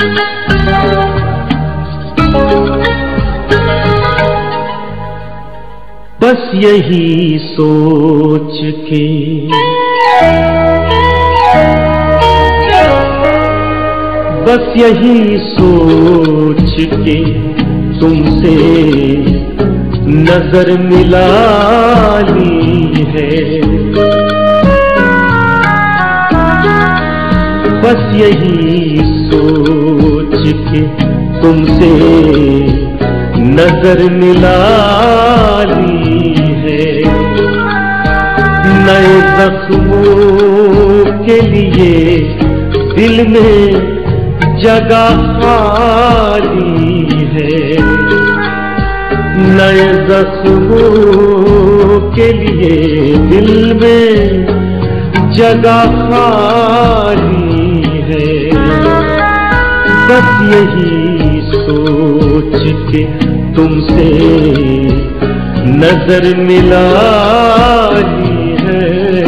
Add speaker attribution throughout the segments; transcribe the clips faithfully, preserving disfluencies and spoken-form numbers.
Speaker 1: बस यही सोच के बस यही सोच के तुमसे नजर मिला ली है। बस यही सोच के तुमसे नजर मिला ली है। नए जख्मों के लिए दिल में जगह खाली है। नए जख्मों के लिए दिल में जगह खाली है। बस यही सोच के तुमसे नजर मिला ली है।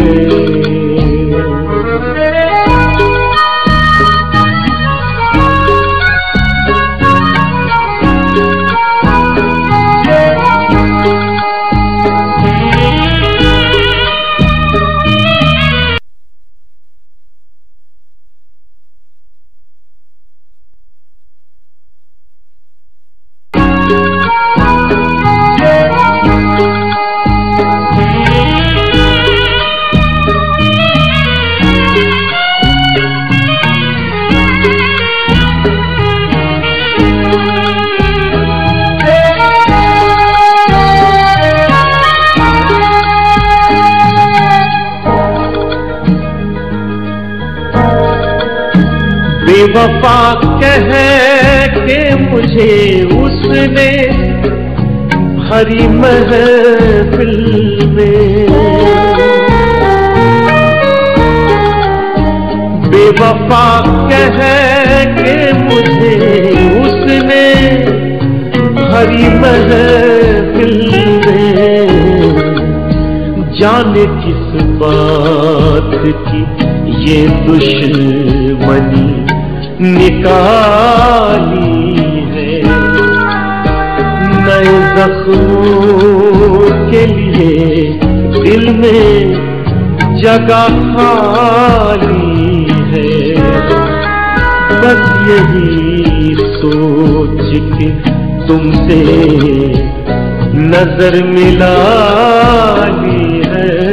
Speaker 1: बेवफा कह के मुझे उसने भरी महफिल में। बेवफा कह के मुझे उसने भरी महफिल में। जाने किस बात की ये दुश्मनी निकाली है। नए जख्मों के लिए दिल में जगह खाली है। बस यही सोच के तुमसे नजर मिला ली है।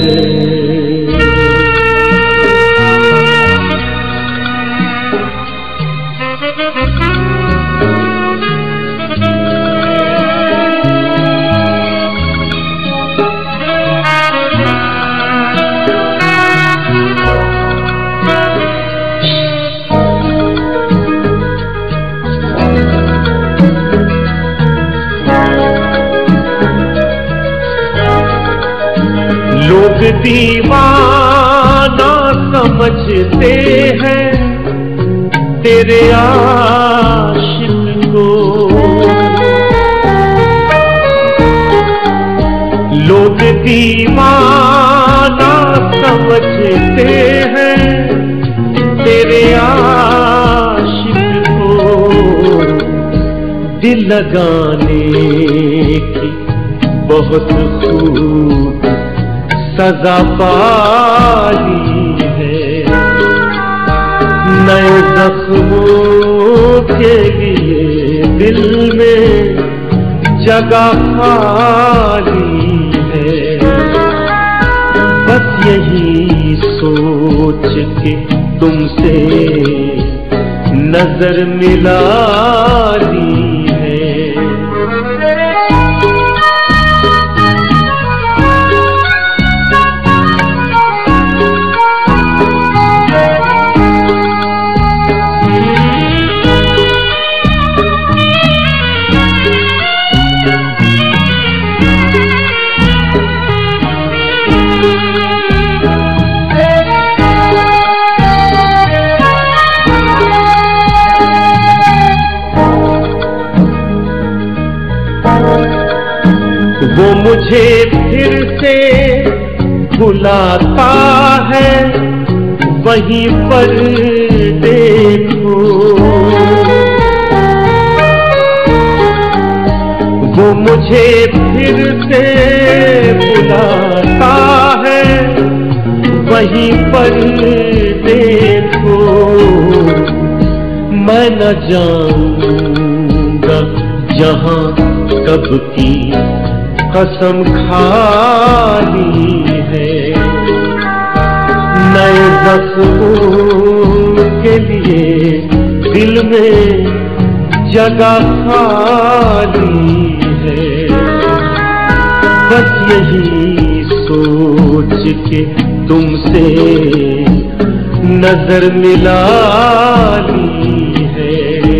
Speaker 1: लोग दीवाना समझते हैं तेरे आशिक को। लोग दीवाना समझते हैं तेरे आशिक को। दिल लगाने की बहुत खूब सजा पाली है। नए जख्मों के लिए दिल में जगह खाली है। बस यही सोच के तुमसे नजर मिला ली है। वो मुझे फिर से बुलाता है वहीं पर देखो। मुझे फिर से बुलाता है, वहीं पर देखो मैं न जाऊंगा जहां कब की कसम खाली है। नए जख्मों के लिए दिल में जगह खाली है। बस यही सोच के तुमसे नजर मिला ली है।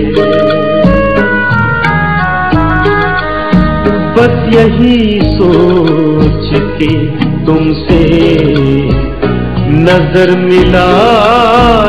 Speaker 1: बस यही सोच के तुमसे नजर मिला